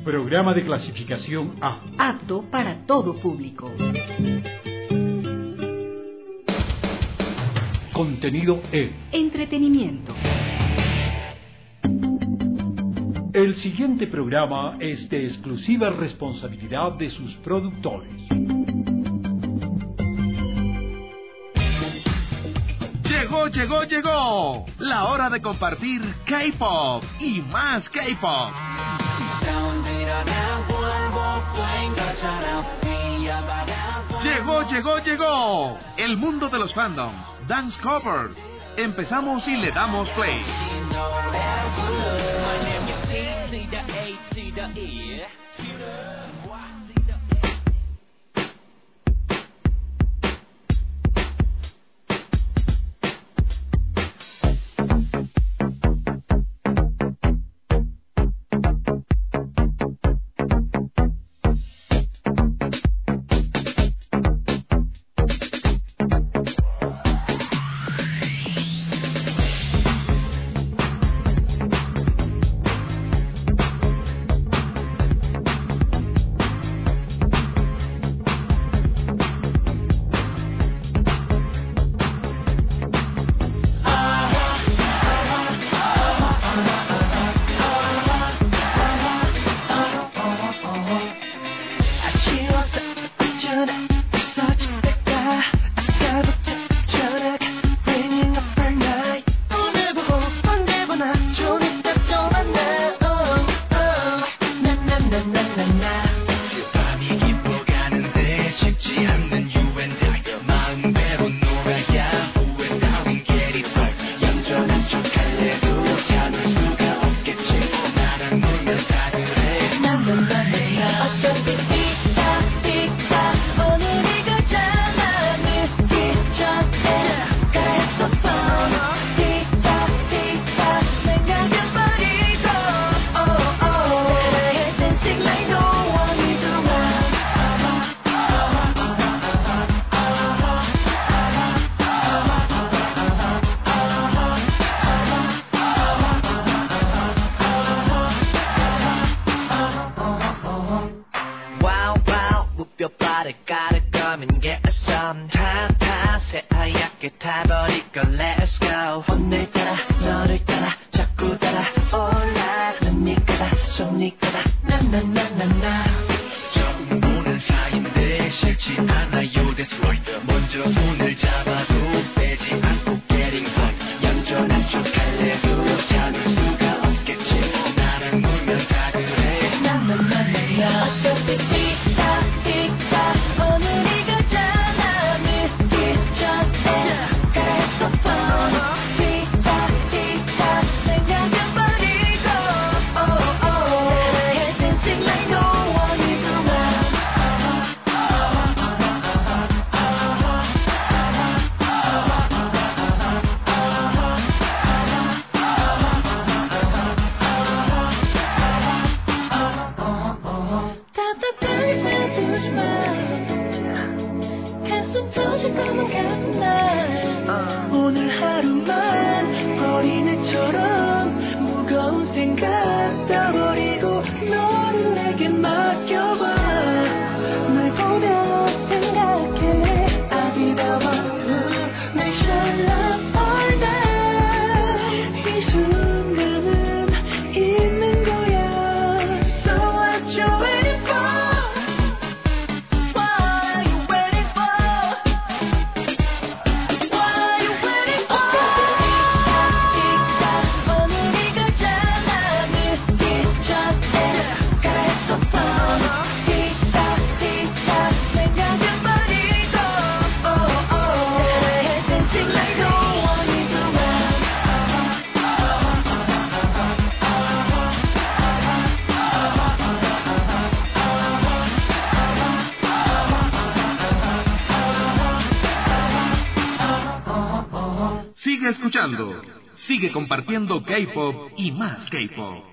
Programa de clasificación A. Apto para todo público. Contenido E. Entretenimiento. El siguiente programa es de exclusiva responsabilidad de sus productores. Llegó. La hora de compartir K-pop y más K-pop. Llegó. El mundo de los fandoms, dance covers. Empezamos y le damos play. Sigue escuchando, sigue compartiendo K-pop y más K-pop.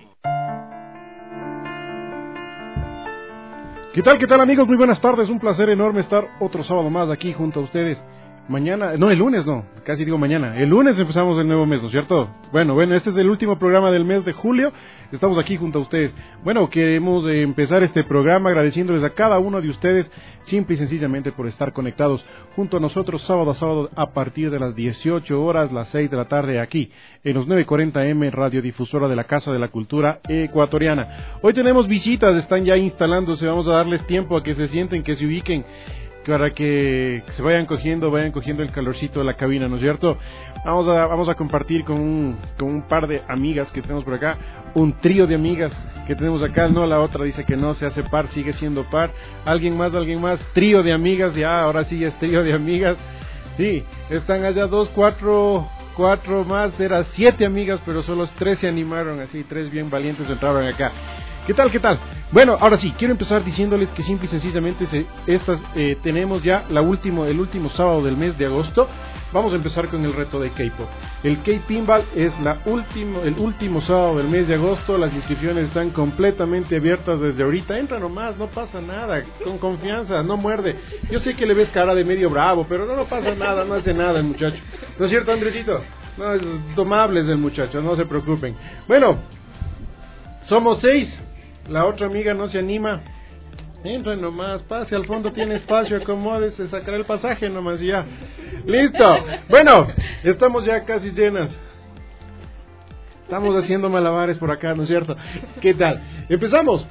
¿Qué tal amigos? Muy buenas tardes, un placer enorme estar otro sábado más aquí junto a ustedes. mañana, no, el lunes no, casi digo mañana, el lunes empezamos el nuevo mes, ¿no es cierto? Bueno, este es el último programa del mes de julio, estamos aquí junto a ustedes. Bueno, queremos empezar este programa agradeciéndoles a cada uno de ustedes, simple y sencillamente por estar conectados junto a nosotros sábado a sábado a partir de las 18 horas, las 6 de la tarde aquí, en los 940M, radiodifusora de la Casa de la Cultura Ecuatoriana. Hoy tenemos visitas, están ya instalándose, vamos a darles tiempo a que se sienten, que se ubiquen, para que se vayan cogiendo el calorcito de la cabina, ¿no es cierto? Vamos a compartir con un par de amigas que tenemos por acá, un trío de amigas que tenemos acá, no, la otra dice que no se hace par, sigue siendo par, alguien más, trío de amigas, ya, ahora sí es trío de amigas, sí, están allá 4 más, eran 7 amigas, pero solo 3 se animaron, así, 3 bien valientes entraban acá. ¿Qué tal? Bueno, ahora sí, quiero empezar diciéndoles que simple y sencillamente tenemos ya el último sábado del mes de agosto. Vamos a empezar con el reto de K-Pop. El K-Pinball es el último sábado del mes de agosto. Las inscripciones están completamente abiertas desde ahorita. Entra nomás, no pasa nada, con confianza, no muerde. Yo sé que le ves cara de medio bravo, pero no pasa nada, no hace nada el muchacho. ¿No es cierto, Andresito? No, es domable el muchacho, no se preocupen. Bueno, somos 6. La otra amiga no se anima. Entra nomás, pase al fondo, tiene espacio, acomódese, sacará el pasaje nomás y ya. ¡Listo! Bueno, estamos ya casi llenas. Estamos haciendo malabares por acá, ¿no es cierto? ¿Qué tal? Empezamos.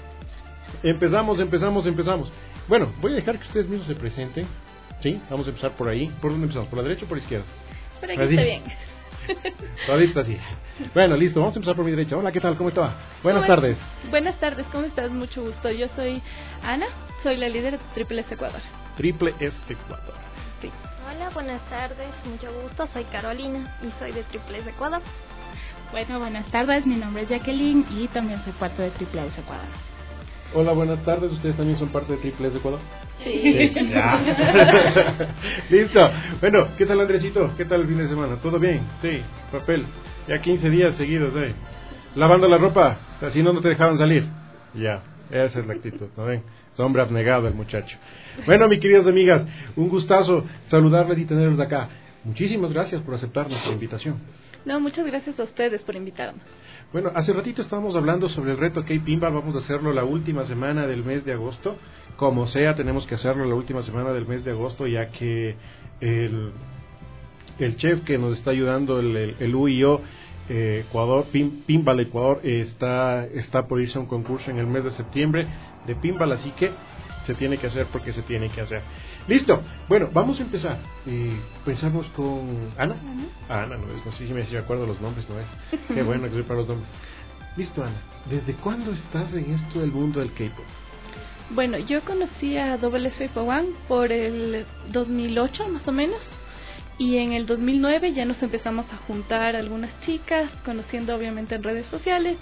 Bueno, voy a dejar que ustedes mismos se presenten. ¿Sí? Vamos a empezar por ahí. ¿Por dónde empezamos? ¿Por la derecha o por la izquierda? Por aquí está bien. Todito así. Bueno, listo, vamos a empezar por mi derecha. Hola, ¿qué tal? ¿Cómo está? Buenas tardes. Buenas tardes, ¿cómo estás? Mucho gusto. Yo soy Ana, soy la líder de Triple S Ecuador. Triple S Ecuador. Sí. Hola, buenas tardes, mucho gusto. Soy Carolina y soy de Triple S Ecuador. Bueno, buenas tardes, mi nombre es Jacqueline y también soy parte de Triple S Ecuador. Hola, buenas tardes, ¿ustedes también son parte de Triple S Ecuador? Sí. Ya. Listo. Bueno, ¿qué tal, Andresito? ¿Qué tal el fin de semana? ¿Todo bien? Sí, papel. Ya 15 días seguidos, lavando la ropa, así no te dejaban salir. Ya, esa es la actitud, ¿no ven? Es hombre abnegado el muchacho. Bueno, mis queridas amigas, un gustazo saludarles y tenerlos acá. Muchísimas gracias por aceptar nuestra invitación. No, muchas gracias a ustedes por invitarnos. Bueno, hace ratito estábamos hablando sobre el reto K-Pinball. Vamos a hacerlo la última semana del mes de agosto. Como sea, tenemos que hacerlo la última semana del mes de agosto, ya que el chef que nos está ayudando, el UIO Ecuador, Pinball Ecuador, está por irse a un concurso en el mes de septiembre de Pinball, así que se tiene que hacer porque se tiene que hacer. Listo. Bueno, vamos a empezar. Pensamos con Ana. Ana, no sé si me acuerdo los nombres, no es. Qué bueno que soy para los nombres. Listo, Ana. ¿Desde cuándo estás en esto del mundo del K-pop? Bueno, yo conocí a Double Swipe One por el 2008 más o menos. Y en el 2009 ya nos empezamos a juntar algunas chicas, conociendo obviamente en redes sociales.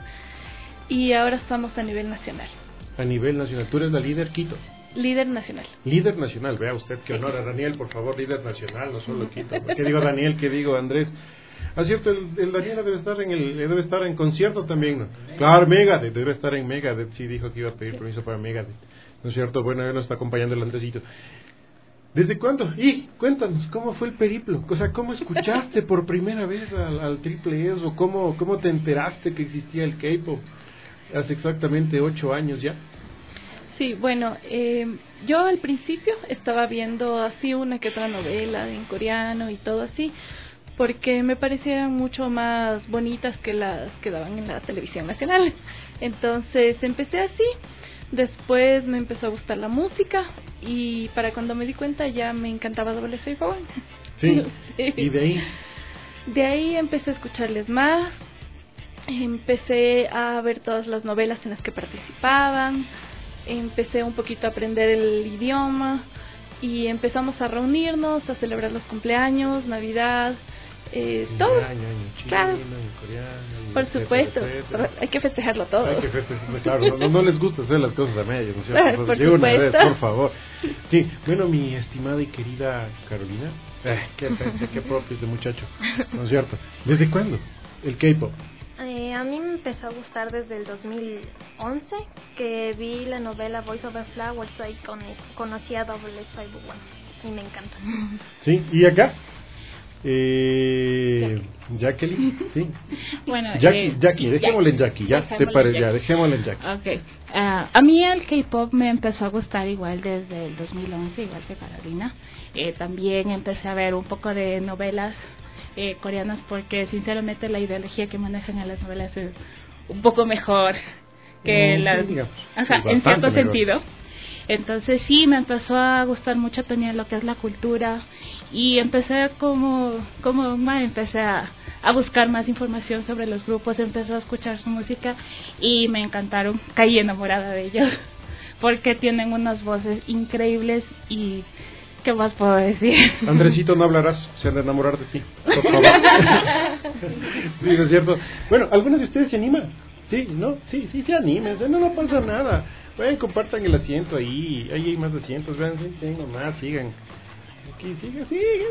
Y ahora estamos a nivel nacional. A nivel nacional. ¿Tú eres la líder Quito? Líder nacional. Líder nacional, vea usted qué honor a Daniel, por favor, líder nacional, no solo Quito. ¿Qué digo Daniel? ¿Qué digo Andrés? Ah, cierto, el Daniel debe estar en concierto también, ¿no? Claro, Megadeth, debe estar en Megadeth, sí dijo que iba a pedir permiso para Megadeth, ¿no es cierto? Bueno, él nos está acompañando el Andresito. ¿Desde cuándo? Y cuéntanos, ¿cómo fue el periplo? O sea, ¿cómo escuchaste por primera vez al Triple S? ¿O cómo te enteraste que existía el K-pop? Hace exactamente 8 años ya. Sí, bueno, yo al principio estaba viendo así una que otra novela en coreano y todo así, porque me parecían mucho más bonitas que las que daban en la televisión nacional. Entonces empecé así, después me empezó a gustar la música y para cuando me di cuenta ya me encantaba Double Swipe One. Sí, ¿y de ahí? De ahí empecé a escucharles más, empecé a ver todas las novelas en las que participaban, empecé un poquito a aprender el idioma y empezamos a reunirnos, a celebrar los cumpleaños, Navidad, todo. Claro, por supuesto, hay que festejarlo todo. Hay que festejarlo, claro, no les gusta hacer las cosas a medias, ¿no es cierto? Por supuesto. Una vez, por favor. Sí, bueno, mi estimada y querida Carolina, qué propio este muchacho, ¿no es cierto? ¿Desde cuándo el K-pop? A mí me empezó a gustar desde el 2011, que vi la novela Voice Over Flowers, ahí conocí a Double Swipe One. y me encanta. Sí, ¿y acá? Jacqueline, sí. Bueno, Jackie, dejémosle en Jackie, ya, te parece, ya, dejémosle en Jackie. Okay. A mí el K-pop me empezó a gustar igual desde el 2011, igual que Carolina. También empecé a ver un poco de novelas coreanas porque sinceramente la ideología que manejan en las novelas es un poco mejor que las... Sí, digamos, ajá, en cierto sentido. Entonces sí, me empezó a gustar mucho también lo que es la cultura y empecé empecé a buscar más información sobre los grupos, empecé a escuchar su música y me encantaron, caí enamorada de ellos porque tienen unas voces increíbles y ¿qué más puedo decir? Andresito, no hablarás, se han de enamorar de ti, por favor. Sí, ¿no es cierto? Bueno, ¿algunos de ustedes se animan? Sí, ¿no? Sí, anímense, no pasa nada. Vayan, compartan el asiento ahí hay más asientos, vean, sí, nomás, sigan. Aquí, sigan.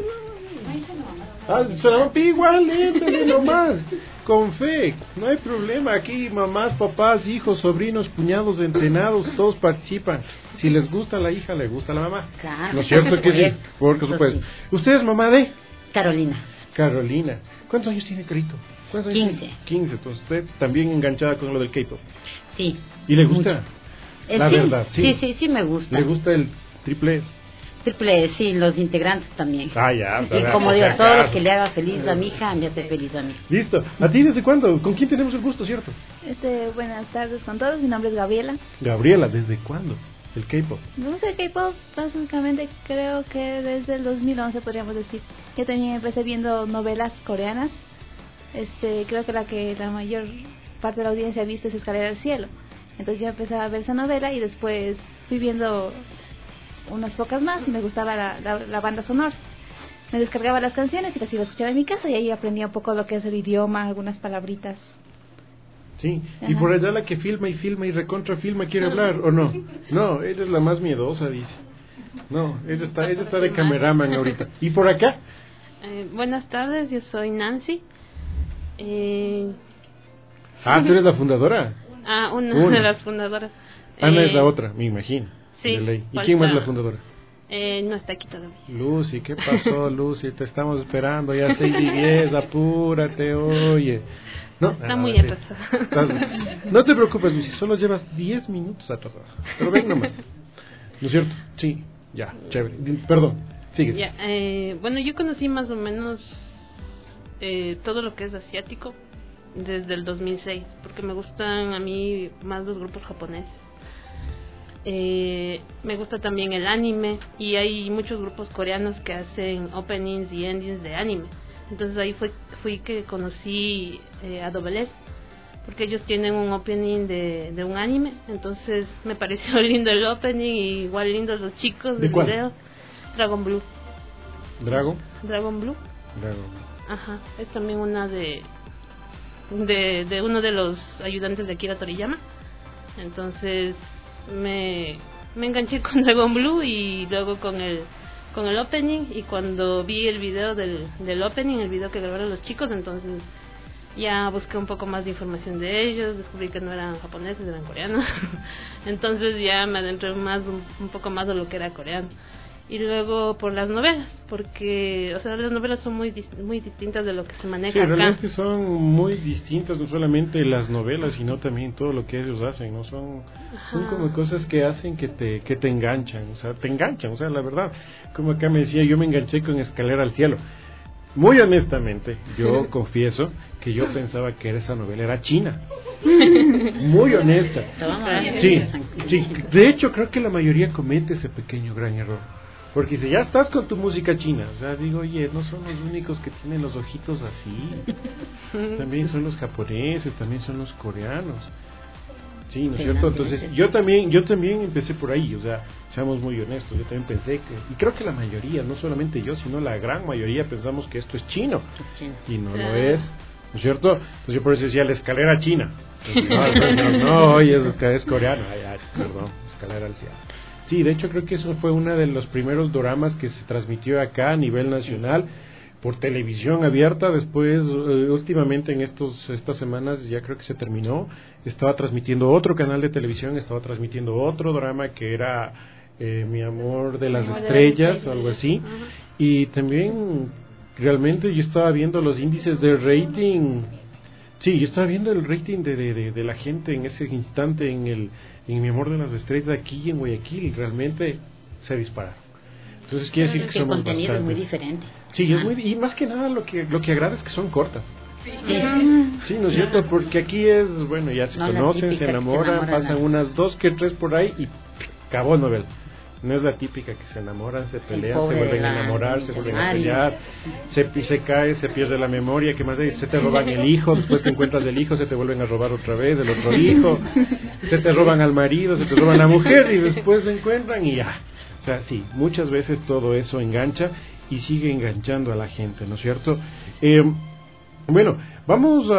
Se la rompe igual, éntale nomás, con fe, no hay problema, aquí mamás, papás, hijos, sobrinos, cuñados, entrenados, todos participan. Si les gusta la hija, le gusta la mamá. Claro. ¿No es cierto que sí? Por supuesto. ¿Usted es mamá de? Carolina. ¿Cuántos años tiene Carito? 15. 15, entonces usted también enganchada con lo del K-pop. Sí. ¿Y le gusta? La verdad, sí. Sí, me gusta. ¿Le gusta el triple S? Triple S, sí, los integrantes también. Ya. Y como digo, todo lo que le haga feliz a mi hija, me hace feliz a mí. Listo. ¿A ti desde cuándo? ¿Con quién tenemos el gusto, cierto? Buenas tardes con todos, mi nombre es Gabriela. Gabriela, ¿desde cuándo? El K-pop. Me gusta el K-pop, básicamente creo que desde el 2011 podríamos decir. Yo también empecé viendo novelas coreanas. Creo que la mayor parte de la audiencia ha visto es Escalera al Cielo. Entonces yo empecé a ver esa novela y después fui viendo unas pocas más y me gustaba la banda sonora. Me descargaba las canciones y las iba a escuchar en mi casa y ahí aprendí un poco lo que es el idioma, algunas palabritas. Sí, Ajá. y por allá la que filma y recontra filma quiere hablar, ¿o no? No, ella es la más miedosa, dice. No, ella está de cameraman ahorita. ¿Y por acá? Buenas tardes, yo soy Nancy. ¿Tú eres la fundadora? Una de las fundadoras. Ana es la otra, me imagino. Sí. De ley. ¿Y quién más es la fundadora? No está aquí todavía. Lucy, ¿qué pasó, Lucy? Te estamos esperando, ya 6:10, apúrate, oye. No, está muy atrasada. No te preocupes, Lucy, solo llevas 10 minutos atrasada. Pero ven nomás. ¿No es cierto? Sí, ya, chévere. Perdón, sigue. Ya, bueno, yo conocí más o menos todo lo que es asiático desde el 2006, porque me gustan a mí más los grupos japoneses. Me gusta también el anime y hay muchos grupos coreanos que hacen openings y endings de anime. Entonces ahí fui que conocí a Double S, porque ellos tienen un opening de un anime. Entonces me pareció lindo el opening y igual lindos los chicos del video. Dragon Blue. Dragon Blue. Ajá, es también una de uno de los ayudantes de Akira Toriyama. Entonces me enganché con Dragon Blue y luego con el opening, y cuando vi el video del opening, el video que grabaron los chicos, entonces ya busqué un poco más de información de ellos, descubrí que no eran japoneses, eran coreanos. Entonces ya me adentré un poco más de lo que era coreano. Y luego por las novelas, porque las novelas son muy distintas de lo que se maneja acá. Sí, realmente son muy distintas, no solamente las novelas, sino también todo lo que ellos hacen, ¿no? Son como cosas que hacen que te enganchan, la verdad. Como acá me decía, yo me enganché con Escalera al Cielo. Muy honestamente, yo confieso que yo pensaba que esa novela era china. Muy honesta. Sí. De hecho, creo que la mayoría comete ese pequeño gran error. Porque si ya estás con tu música china, digo, oye, no son los únicos que tienen los ojitos así. También son los japoneses, también son los coreanos. Sí, ¿no es cierto? Entonces, yo también empecé por ahí, seamos muy honestos, yo también pensé y creo que la mayoría, no solamente yo, sino la gran mayoría pensamos que esto es chino. Y no lo es, ¿no es cierto? Entonces yo por eso decía la escalera china. Entonces, no, oye, es coreano. Perdón, Escalera al Cielo. Sí, de hecho creo que eso fue uno de los primeros doramas que se transmitió acá a nivel nacional por televisión abierta. Después, últimamente en estas semanas ya creo que se terminó. Estaba transmitiendo otro canal de televisión, estaba transmitiendo otro drama que era Mi amor de las estrellas o algo así. Y también realmente yo estaba viendo los índices de rating. Sí, yo estaba viendo el rating de la gente en ese instante en Mi amor de las estrellas aquí en Guayaquil. Realmente se dispararon. Entonces quiere decir que el somos contenido bastante. es muy diferente. Sí, es muy, y más que nada lo que agrada es que son cortas. Sí, ¿no es cierto? Porque aquí es, bueno, ya se conocen, se enamoran, pasan unas 2 que 3 por ahí y acabó novela. No es la típica que se enamoran, se pelean, se vuelven a enamorar, se vuelven a pelear, se cae, se pierde la memoria, que más se te roban el hijo, después te encuentras el hijo, se te vuelven a robar otra vez el otro hijo, se te roban al marido, se te roban a la mujer y después se encuentran y ya. O sea, sí, muchas veces todo eso engancha y sigue enganchando a la gente, ¿no es cierto? Bueno, vamos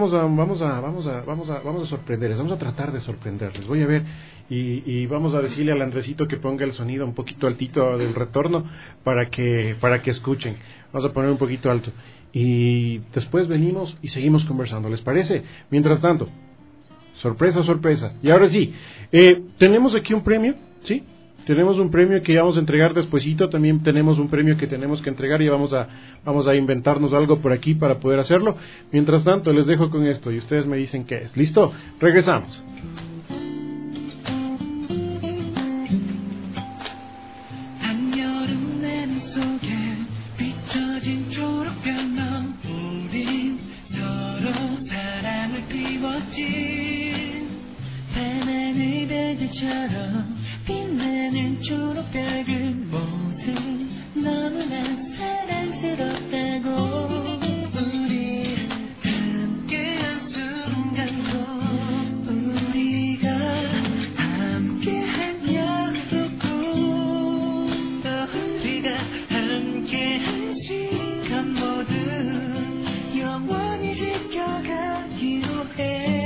a sorprenderles, vamos a tratar de sorprenderles. Voy a ver y vamos a decirle al Andresito que ponga el sonido un poquito altito del retorno para que escuchen. Vamos a poner un poquito alto y después venimos y seguimos conversando, ¿les parece? Mientras tanto, sorpresa. Y ahora sí, tenemos aquí un premio, ¿sí? Tenemos un premio que vamos a entregar despuesito, también tenemos un premio que tenemos que entregar y vamos a inventarnos algo por aquí para poder hacerlo. Mientras tanto, les dejo con esto y ustedes me dicen qué es. ¿Listo? Regresamos. 빛나는 초록별은 모습 너무나 사랑스럽다고 우리 함께한 순간 속 우리가 함께한 약속도 우리가 함께한 시간 모두 영원히 지켜가기로 해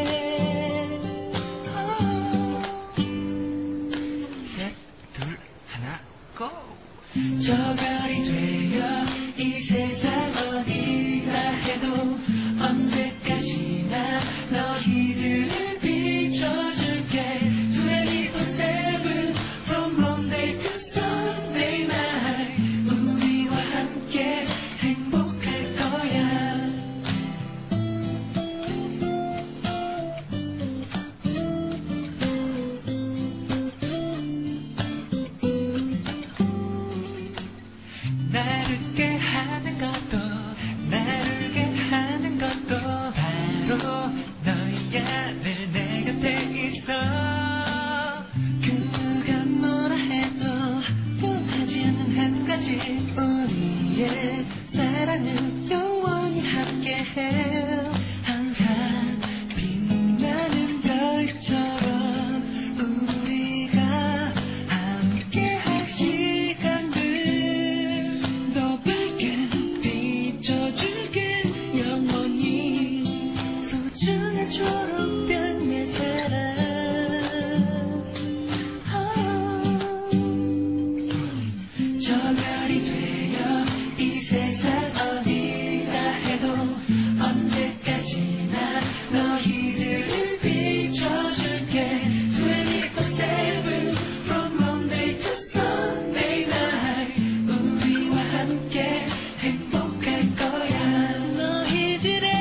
저 별이 되어 이 세상 어디가 해도 언제까지나 너희들을 비춰줄게 24/7 from Monday to Sunday night 우리와 함께 행복할 거야 바로 너야 늘 내 곁에 있어 누가 뭐라 해도 변하지 않는 한 가지 우리의 사랑은 영원히 함께해 항상 빛나는 별처럼 우리가 함께할 시간들 더 밝게 비춰줄게 영원히 소중한 초록별 내 사랑 저 별이 되어 이 세상 어디가 해도 언제까지나 너희들을 비춰줄게 24/7 from Monday to Sunday night 우리와 함께 행복할 거야 너희들의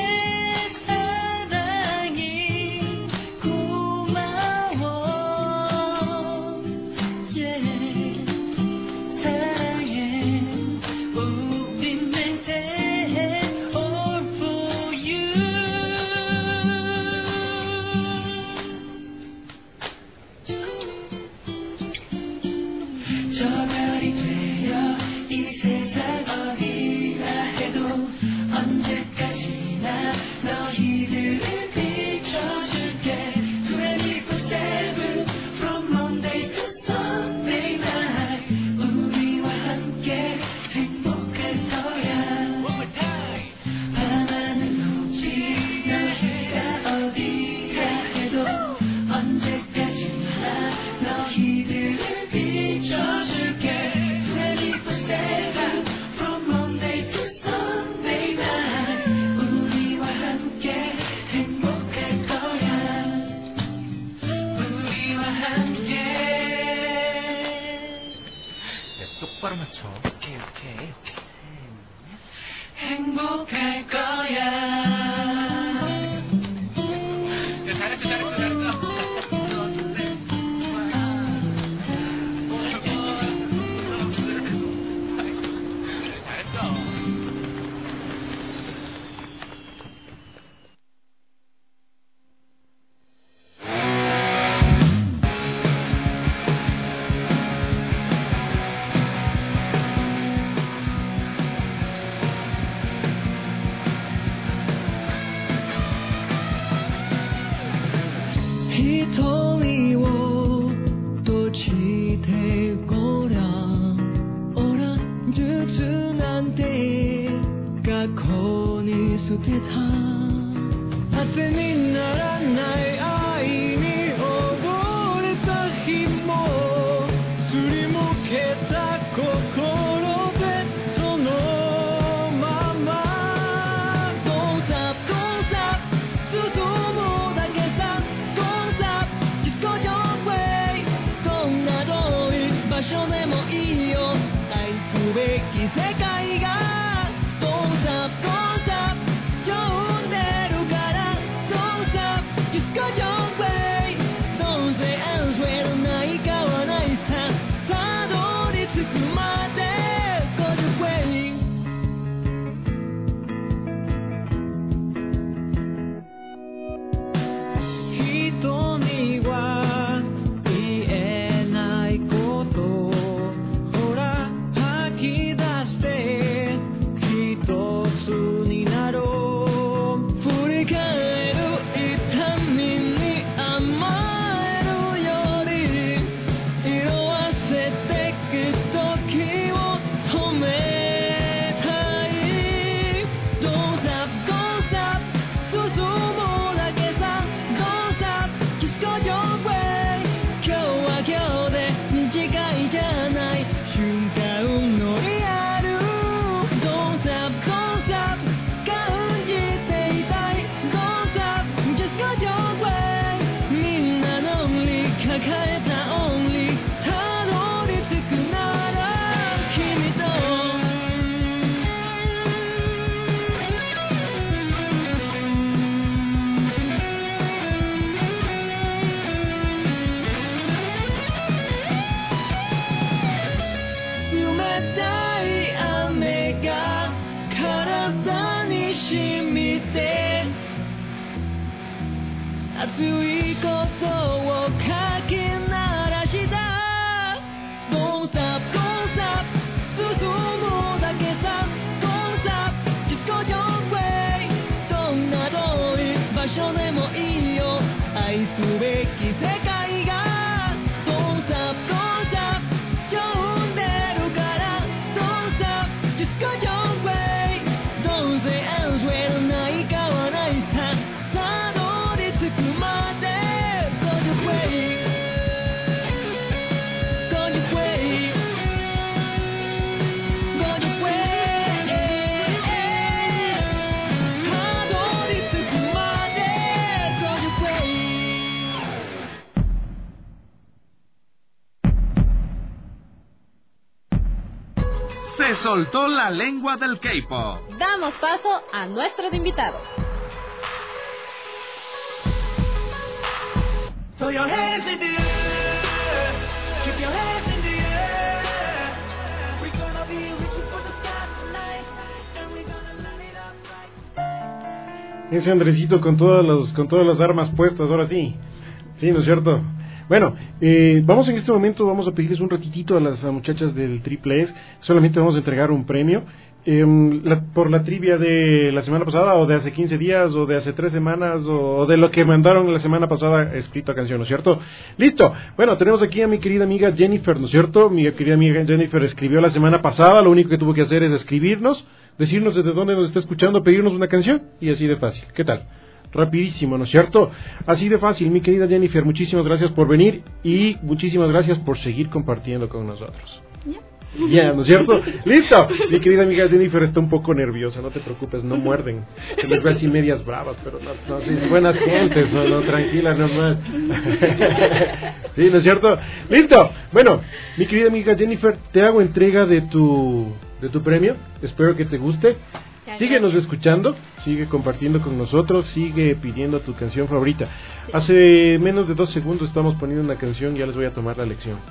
저 별이 되어 이 세상 어디가 해도 언제까지나 너희들을 비춰줄게 24/7 from Monday to Sunday night 우리와 함께 행복할 거야 밤하늘 높이 너희가 어디가 해도 언제까지나 너희들을 비춰줄게 24/7 from Monday to Sunday night 우리와 함께 행복할 거야 우리와 함께 똑바로 맞춰. 오케이. 행복할 거야. 잘했어. 瞳を閉じてごらんオランジュースなんて学校に捨てた当てにならない愛に溺れた日もすりむけた心でそのまま Don't stop, don't stop 進むだけさ場所でもいいよ愛すべき世界が Don't stop, don't stop 呼んでるから Don't stop, just go your way Don't say elsewhere ないかはないさたどり着くまで Go your way人には言えないことほら吐き出して一つになろう振り返る痛みに甘えるより色あせてく時を止めたい Don't stop, don't stop 進むだけさ Don't stop, just go your way 今日は今日で短いじゃない瞬間のリアル Don't stop, don't stop 感じていたい Don't stop, just go your way みんなのonly 抱えた only たどり着くなら君と冷たい雨が体に染みて熱いことをかき鳴らした Don't stop, don't stop 進むだけさ Don't stop, just go your way どんな遠い場所でもいいよ愛すべき世界が Don't stop, don't stop 呼んでるから Don't stop, just go your way Don't say elsewhere ないかはないさたどり着くまで Go your way Go your way Go your way たどり着くまで Go your way Se soltó la lengua del K-pop. Damos paso a nuestros invitados. So your hands in the air, keep your hands in the air. We're gonna be reaching for the sky tonight, and we're gonna light it up right. Ese Andresito con todas las armas puestas, ahora sí. Sí, ¿no es cierto? Bueno, vamos en este momento, vamos a pedirles un ratitito a las muchachas del Triple S. Solamente vamos a entregar un premio por la trivia de la semana pasada, o de hace 15 días, o de hace 3 semanas, o de lo que mandaron la semana pasada escrito a canción, ¿no es cierto? ¡Listo! Bueno, tenemos aquí a mi querida amiga Jennifer, ¿no es cierto? Mi querida amiga Jennifer escribió la semana pasada, lo único que tuvo que hacer es escribirnos, decirnos desde dónde nos está escuchando, pedirnos una canción, y así de fácil. ¿Qué tal? Rapidísimo, ¿no es cierto? Así de fácil, mi querida Jennifer, muchísimas gracias por venir y muchísimas gracias por seguir compartiendo con nosotros. Ya, ¿no es cierto? ¡Listo! Mi querida amiga Jennifer está un poco nerviosa, no te preocupes, no muerden. Se les ve así medias bravas, pero no, sí, buenas gentes, no, tranquila nomás. Sí, ¿no es cierto? ¡Listo! Bueno, mi querida amiga Jennifer, te hago entrega de tu premio. Espero que te guste. Síguenos escuchando, sigue compartiendo con nosotros, sigue pidiendo tu canción favorita. Hace menos de 2 segundos estamos poniendo una canción, ya les voy a tomar la lección.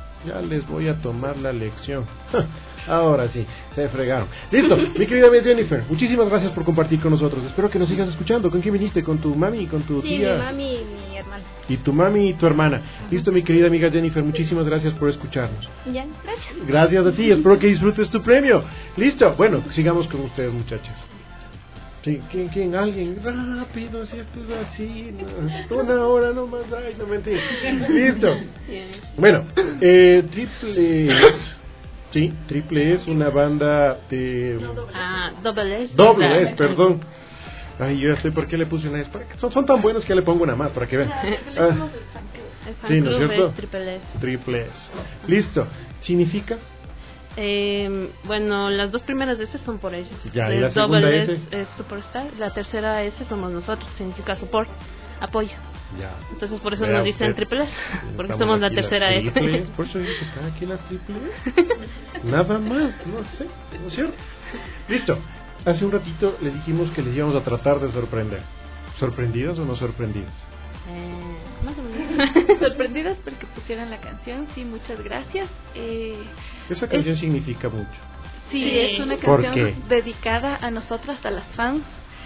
Ahora sí, se fregaron. Listo, mi querida amiga Jennifer, muchísimas gracias por compartir con nosotros. Espero que nos sigas escuchando. ¿Con quién viniste? ¿Con tu mami y con tu tía? Sí, mi mami y mi hermana. Y tu mami y tu hermana. Listo, mi querida amiga Jennifer, muchísimas gracias por escucharnos. Ya, gracias. Gracias a ti, espero que disfrutes tu premio. Listo, bueno, sigamos con ustedes, muchachos. Sí, ¿quién? Alguien, rápido, si esto es así, no, 1 hora nomás, ay, no mentira. Listo. Bueno, Triple S. Sí, Triple S, una banda de... Double S. Doble S, perdón. Ay, yo ya estoy, ¿por qué le puse una S? Son tan buenos que ya le pongo una más, para que vean. Sí, ¿no es cierto? Triple S. Triple S. Listo. ¿Significa? Bueno, las 2 primeras S son por ellos. Ya, ¿y la segunda S? Es Superstar, la tercera S somos nosotros, significa support, apoyo. Ya. Entonces por eso nos dicen Triple S, porque somos la tercera S. Por eso están aquí las Triple S. Nada más, no sé, ¿no es cierto? Listo. Hace un ratito le dijimos que les íbamos a tratar de sorprender. ¿Sorprendidas o no sorprendidas? Más o menos. Sorprendidas porque pusieron la canción, sí, muchas gracias. Esa canción significa mucho. Sí, es una ¿Por canción qué? dedicada a nosotras, a las fans.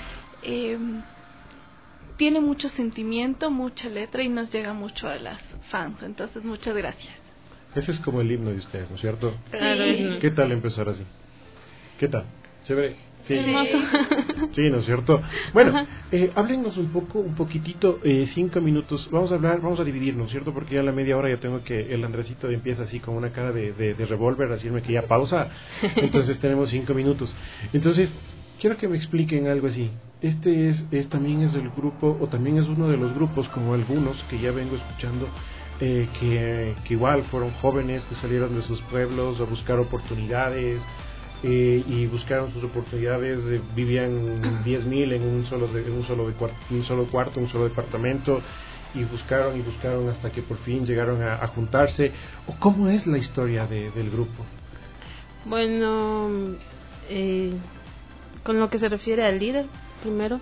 Tiene mucho sentimiento, mucha letra y nos llega mucho a las fans, entonces muchas gracias. Ese es como el himno de ustedes, ¿no es cierto? Sí. ¿Qué tal empezar así? ¿Qué tal? ¿Chévere? Sí. Hermoso. Sí, ¿no es cierto? Bueno, háblenos un poquitito, 5 minutos. Vamos a dividirnos, ¿cierto? Porque ya a la media hora ya tengo que, el Andresito empieza así con una cara de revólver, a decirme que ya pausa. Entonces tenemos 5 minutos. Entonces, quiero que me expliquen algo así. También es el grupo, o también es uno de los grupos, como algunos que ya vengo escuchando, que igual fueron jóvenes que salieron de sus pueblos a buscar oportunidades, y buscaron sus oportunidades, vivían 10,000 en un solo cuarto, un solo departamento, y buscaron hasta que por fin llegaron a juntarse. ¿Cómo es la historia del grupo? Bueno, con lo que se refiere al líder, primero,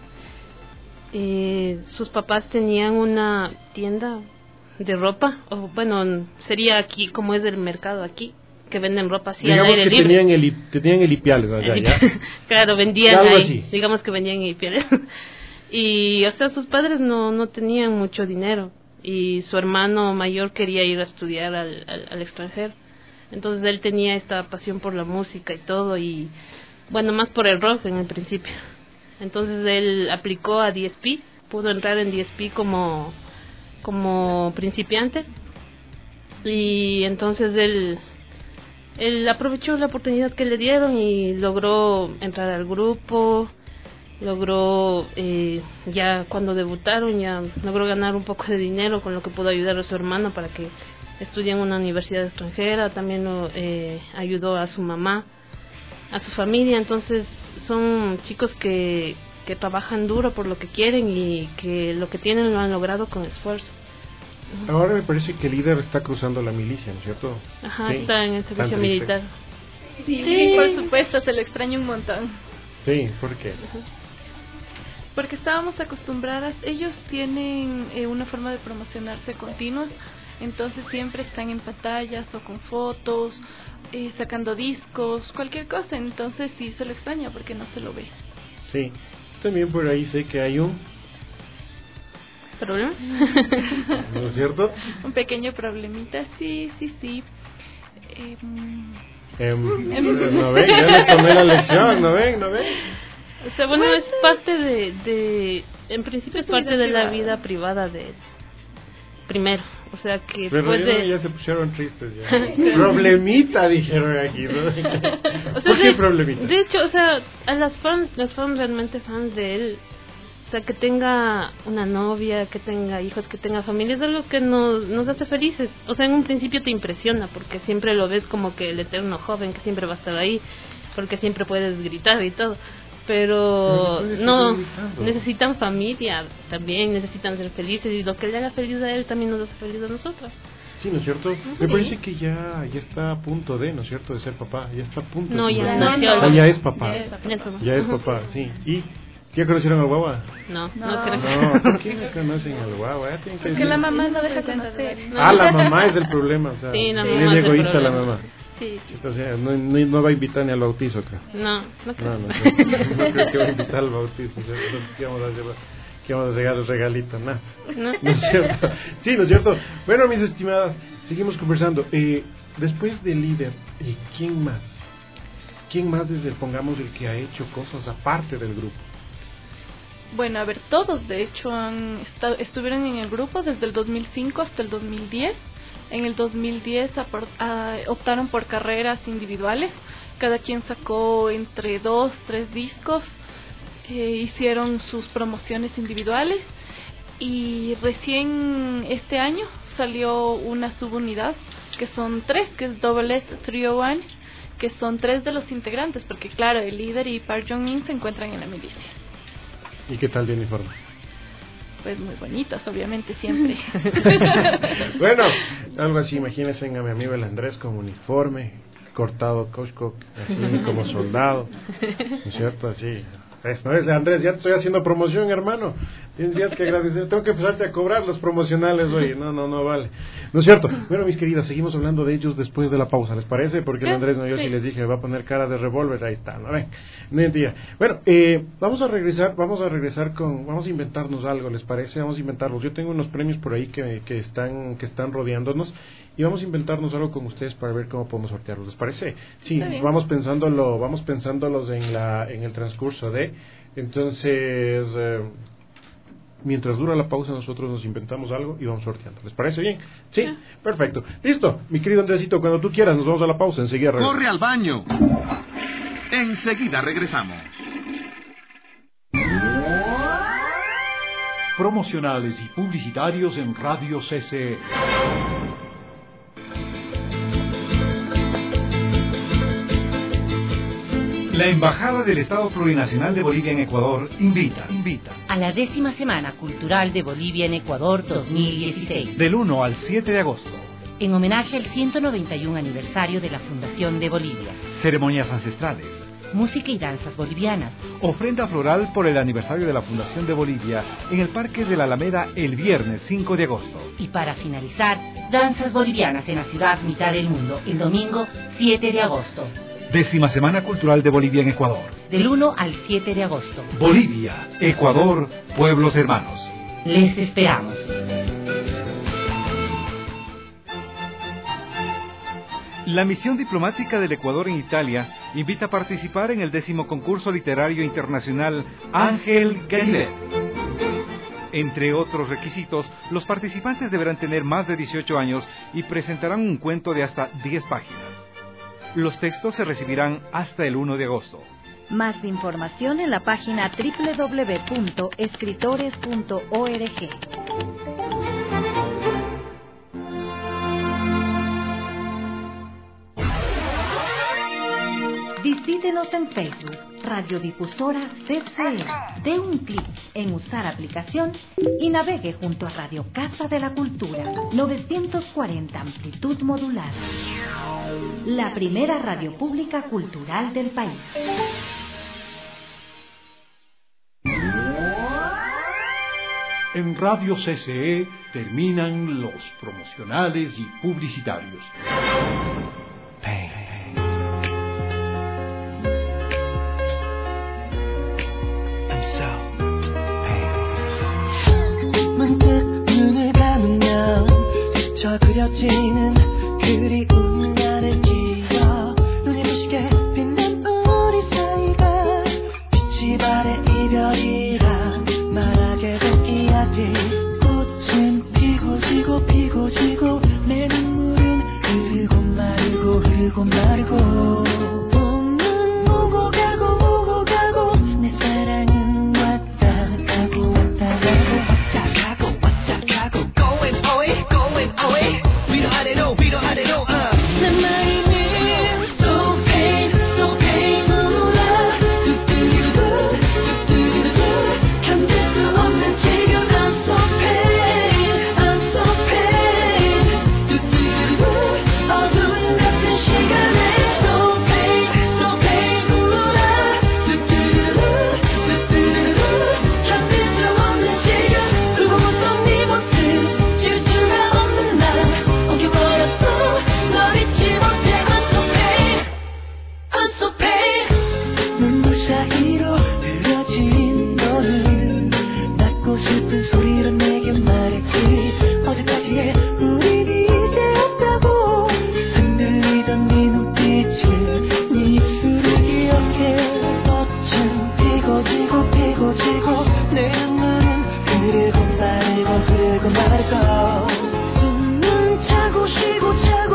sus papás tenían una tienda de ropa, o bueno, sería aquí como es el mercado aquí, que venden ropa así al aire libre. Tenían elipiales allá, ¿ya? Claro, vendían ahí, así. digamos que vendían elipiales. Y, o sea, sus padres no tenían mucho dinero, y su hermano mayor quería ir a estudiar al extranjero. Entonces él tenía esta pasión por la música y todo, y bueno, más por el rock en el principio. Entonces él aplicó a DSP, pudo entrar en DSP como principiante, y entonces él aprovechó la oportunidad que le dieron y logró entrar al grupo, logró, ya cuando debutaron, ya logró ganar un poco de dinero, con lo que pudo ayudar a su hermano para que estudie en una universidad extranjera. También ayudó a su mamá, a su familia. Entonces son chicos que trabajan duro por lo que quieren, y que lo que tienen lo han logrado con esfuerzo. Ahora me parece que el líder está cruzando la milicia, ¿no es cierto? Ajá, ¿sí? Está en el servicio militar. Sí, por supuesto, se lo extraña un montón. Sí, ¿por qué? Porque estábamos acostumbradas, ellos tienen una forma de promocionarse continua, entonces siempre están en pantallas o con fotos, sacando discos, cualquier cosa, entonces sí se lo extraña porque no se lo ve. Sí, también por ahí sé que hay un ¿problema? ¿No es cierto? Un pequeño problemita, sí. No ven, ya le tomé la lección, no ven. O sea, bueno, es parte de en principio es parte de la vida privada de primero, o sea que pero ya se pusieron tristes ya. Problemita dijeron aquí, ¿no? O sea, ¿por qué problemita? De hecho, o sea, a las fans realmente fans de él, o sea, que tenga una novia, que tenga hijos, que tenga familia, es algo que nos hace felices. O sea, en un principio te impresiona, porque siempre lo ves como que el eterno joven que siempre va a estar ahí, porque siempre puedes gritar y todo. Pero no, necesitan familia también, necesitan ser felices, y lo que le haga feliz a él también nos hace feliz a nosotros. Sí, ¿no es cierto? Me parece que ya está a punto de, ¿no es cierto?, de ser papá. Ya está a punto. No, ya nació. Ya es papá. Ya es papá, sí. ¿Y ya conocieron al guagua? No creo. No, ¿por qué no conocen al guagua? Porque la mamá no deja conocer. La mamá es el problema, o sea, sí, la mamá es egoísta la mamá. Sí. O sea, no va a invitar ni al bautizo, creo. No creo. No creo que va a invitar al bautizo. O sea, ¿qué vamos a llevar? ¿Qué vamos a llegar el regalito? No es cierto. Sí, ¿no es cierto? Bueno, mis estimadas, seguimos conversando. Después del líder, ¿quién más? ¿Quién más es pongamos, el que ha hecho cosas aparte del grupo? Bueno, a ver, todos de hecho estuvieron en el grupo desde el 2005 hasta el 2010. En el 2010 optaron por carreras individuales. Cada quien sacó entre 2-3 discos. Hicieron sus promociones individuales. Y recién este año salió una subunidad, que son 3, que es Double S 301, que son 3 de los integrantes, porque claro, el líder y Park Jong-in se encuentran en la milicia. ¿Y qué tal de uniforme? Pues muy bonitas, obviamente, siempre. Bueno, algo así, imagínense a mi amigo el Andrés con uniforme, cortado Costco, así como soldado, ¿no es cierto? Así. No es, Andrés, ya te estoy haciendo promoción, hermano. Tienes que agradecer, tengo que empezarte a cobrar los promocionales hoy. No vale. ¿No es cierto? Bueno, mis queridas, seguimos hablando de ellos después de la pausa, ¿les parece? Porque el Andrés, yo sí les dije, me va a poner cara de revólver, ahí está, ¿no ven? Mentira. Bueno, vamos a inventarnos algo, ¿les parece? Vamos a inventarlos. Yo tengo unos premios por ahí que están rodeándonos y vamos a inventarnos algo con ustedes para ver cómo podemos sortearlos, ¿les parece? Sí, vamos pensándolos en el transcurso de, entonces, mientras dura la pausa nosotros nos inventamos algo y vamos sorteando. ¿Les parece bien? Sí, perfecto. Listo, mi querido Andresito, cuando tú quieras nos vamos a la pausa, enseguida regresamos. Corre al baño. Enseguida regresamos. Promocionales y publicitarios en Radio CC. La Embajada del Estado Plurinacional de Bolivia en Ecuador invita a la 10ª Semana Cultural de Bolivia en Ecuador 2016, del 1 al 7 de agosto, en homenaje al 191 aniversario de la Fundación de Bolivia. Ceremonias ancestrales, música y danzas bolivianas, ofrenda floral por el aniversario de la Fundación de Bolivia en el Parque de la Alameda el viernes 5 de agosto. Y para finalizar, danzas bolivianas en la ciudad mitad del mundo el domingo 7 de agosto. 10ª Semana Cultural de Bolivia en Ecuador. Del 1 al 7 de agosto. Bolivia, Ecuador, pueblos hermanos. Les esperamos. La misión diplomática del Ecuador en Italia invita a participar en el 10º concurso literario internacional Ángel Galilet. Entre otros requisitos, los participantes deberán tener más de 18 años y presentarán un cuento de hasta 10 páginas. Los textos se recibirán hasta el 1 de agosto. Más información en la página www.escritores.org. Visítenos en Facebook, Radiodifusora CCE. Dé un clic en usar aplicación y navegue junto a Radio Casa de la Cultura, 940 amplitud modulada. La primera radio pública cultural del país. En Radio CCE terminan los promocionales y publicitarios. 그려지는 그리운 나를 기억 눈이 부시게 빛난 우리 사이가 빛이 발해 이별이라 말하게 된 이야기 꽃은 피고 지고 피고 지고 내 눈물은 흐르고 마르고 봄은 오고 가고 내 사랑은 왔다 가고 going away 위로 아래로 내 마음이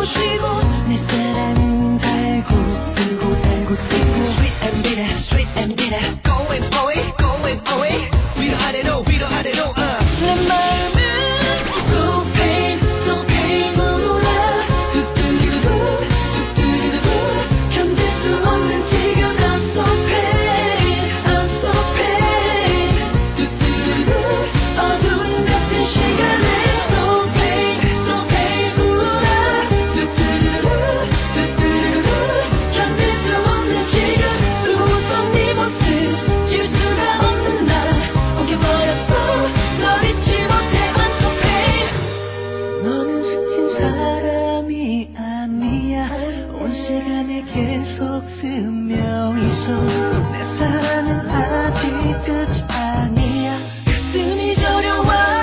쉬고 내 사랑은 달고 쓰고 달고 쓰고 Straight and bitter Going away going away 위로하래로 위로하래로 내 마음은 So pain so painful라 뚜뚜루루 뚜뚜루루 견딜 수 없는 지경 I'm so pain I'm so pain 뚜뚜루루 어두운 같은 시간에 So pain so painful라 뚜뚜루루 뚜뚜루루 견딜 수 없는 지경 웃던 네 모습 지울 수가 없는 날 엉켜버렸어 널 잊지 못해 I'm so pain 너는 스친 사람이 아니야 온 시간에 계속 스며 있어 내 사랑은 아직 끝이 아니야 가슴이 저려와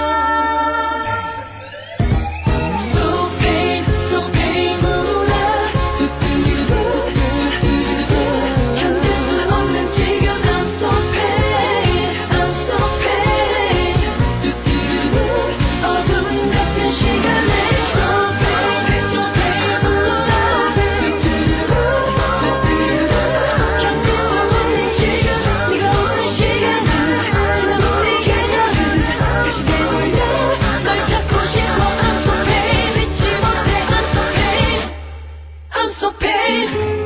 So pain so painful라 뚜뚜루루 뚜뚜루루 견딜 수 없는 지경 I'm so pain I'm so pain 뚜뚜루루 어두운 같은 시간에 So pain so painful라 뚜뚜루루 뚜뚜루루 견딜 수 없는 지경 네가 없는 시간을 지난 우리 계절을 다시 되돌려 널 찾고 싶어 I'm so pain 잊지 못해 I'm so pain I'm so pain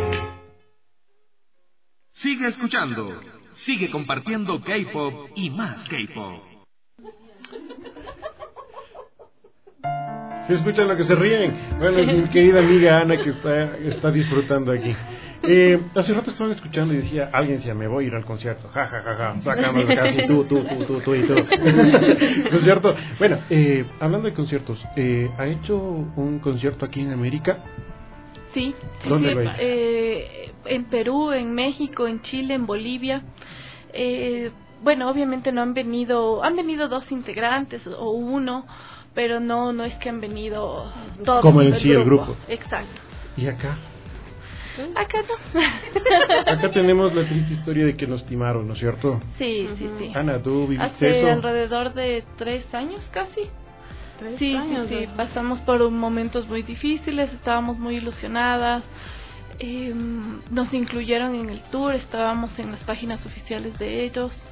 Sigue escuchando, sigue compartiendo K-pop y más K-pop. Se escuchan lo que se ríen. Bueno, mi querida amiga Ana que está disfrutando aquí. Hace rato estaban escuchando y decía, alguien decía, me voy a ir al concierto. Ja, ja, ja, ja. Sácanos de casa y tú y tú. ¿Concierto? Bueno, hablando de conciertos, ¿ha hecho un concierto aquí en América? Sí, ¿Dónde sí, lo ha hecho? En Perú, en México, en Chile, en Bolivia. Bueno, obviamente no han venido 2 integrantes o uno, pero no es que han venido todos. Como en sí el grupo. Exacto. ¿Y acá? Acá no. Acá tenemos la triste historia de que nos timaron, ¿no es cierto? Sí. Ana, ¿tú viviste Hace eso? alrededor de 3 años casi. Sí, pasamos por momentos muy difíciles, estábamos muy ilusionadas, nos incluyeron en el tour, estábamos en las páginas oficiales de ellos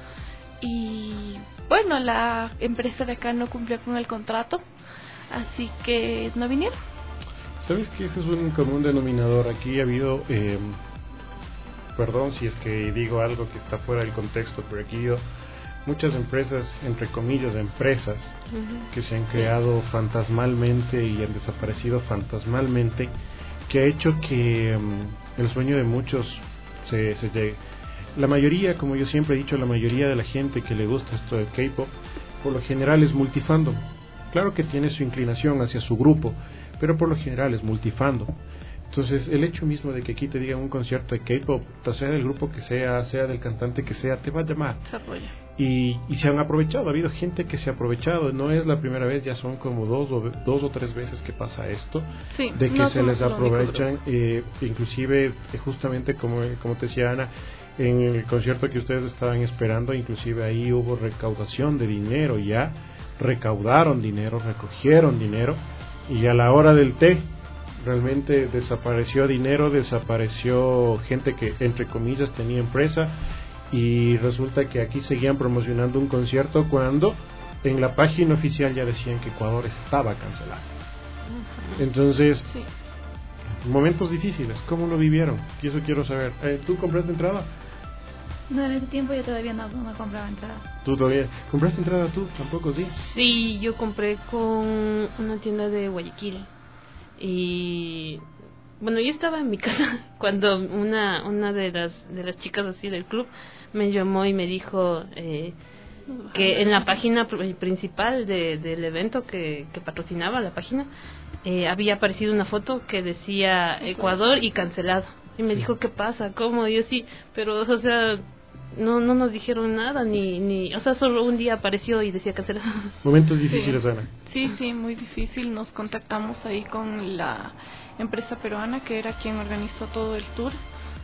y bueno, la empresa de acá no cumplió con el contrato, así que no vinieron. ¿Sabes que ese es un común denominador? Aquí ha habido, perdón si es que digo algo que está fuera del contexto, pero aquí muchas empresas, entre comillas, empresas, que se han creado fantasmalmente y han desaparecido fantasmalmente, que ha hecho que el sueño de muchos se llegue. La mayoría, como yo siempre he dicho, la mayoría de la gente que le gusta esto del K-pop, por lo general es multifandom. Claro que tiene su inclinación hacia su grupo, pero por lo general es multifandom. Entonces, el hecho mismo de que aquí te digan un concierto de K-pop, sea del grupo que sea del cantante que sea, te va a llamar. Se apoya. Y se han aprovechado, ha habido gente que se ha aprovechado, no es la primera vez, ya son como dos o tres veces que pasa esto, sí, de que no se les aprovechan, inclusive justamente como te decía Ana, en el concierto que ustedes estaban esperando, inclusive ahí hubo recaudación de dinero, ya recaudaron dinero, recogieron dinero, y a la hora del té realmente desapareció dinero, desapareció gente que entre comillas tenía empresa, y resulta que aquí seguían promocionando un concierto cuando en la página oficial ya decían que Ecuador estaba cancelado. Entonces, momentos difíciles, ¿cómo lo vivieron? Y eso quiero saber. ¿Tú compraste entrada? No, en ese tiempo yo todavía no compraba entrada. ¿Tú todavía compraste entrada tú? ¿Tampoco sí? Sí, yo compré con una tienda de Guayaquil. Y bueno, yo estaba en mi casa cuando una de las chicas así del club me llamó y me dijo que en la página principal del evento que patrocinaba la página había aparecido una foto que decía Ecuador y cancelado. Y me dijo, ¿qué pasa? ¿Cómo? Y yo sí, pero o sea, no nos dijeron nada, ni o sea, solo un día apareció y decía cancelado. Momentos difíciles, Ana. Sí, muy difícil. Nos contactamos ahí con la empresa peruana que era quien organizó todo el tour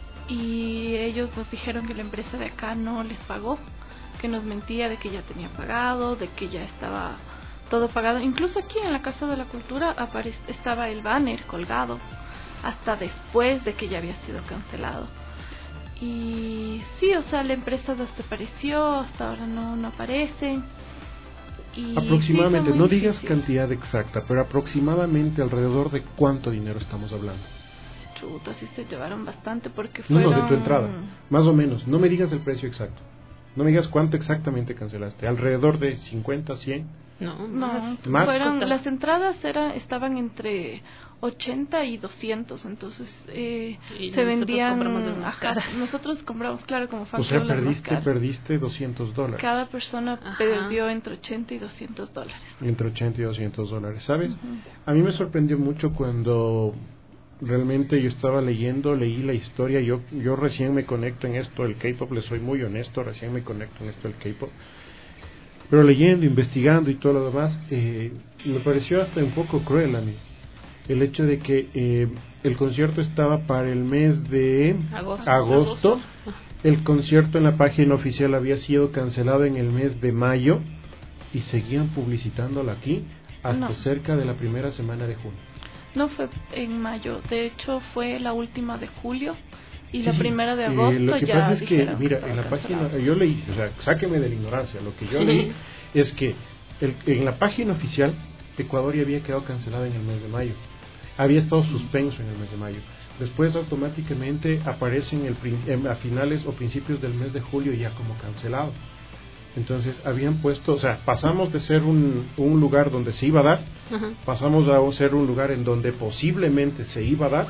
y ellos nos dijeron que la empresa de acá no les pagó, que nos mentía de que ya tenía pagado, de que ya estaba todo pagado. Incluso aquí en la Casa de la Cultura estaba el banner colgado hasta después de que ya había sido cancelado. Y sí, o sea, la empresa desapareció, hasta ahora no aparece. Y aproximadamente, sí, no digas cantidad exacta, pero aproximadamente alrededor de cuánto dinero estamos hablando. Chuta, sí se llevaron bastante porque fueron... No, de tu entrada, más o menos. No me digas el precio exacto. No me digas cuánto exactamente cancelaste. ¿Alrededor de 50, 100? No, ¿Más? las entradas estaban entre 80 y 200, entonces se vendían... Nosotros compramos, claro, como fan. O sea, perdiste $200. Cada persona perdió entre 80 y $200. Entre 80 y $200, ¿sabes? A mí me sorprendió mucho cuando... Realmente yo estaba leí la historia, yo recién me conecto en esto del K-pop, les soy muy honesto, recién me conecto en esto del K-pop, pero leyendo, investigando y todo lo demás, me pareció hasta un poco cruel a mí, el hecho de que el concierto estaba para el mes de agosto, el concierto en la página oficial había sido cancelado en el mes de mayo, y seguían publicitándolo aquí hasta cerca de la primera semana de junio. No fue en mayo, de hecho fue la última de julio y la primera de agosto. Lo que ya pasa es que, mira, que en la página, yo leí, o sea, sáqueme de la ignorancia, lo que yo leí es que en la página oficial Ecuador ya había quedado cancelado en el mes de mayo, había estado suspenso en el mes de mayo, después automáticamente aparece a finales o principios del mes de julio ya como cancelado. Entonces habían puesto, o sea, pasamos de ser un lugar donde se iba a dar, pasamos a ser un lugar en donde posiblemente se iba a dar,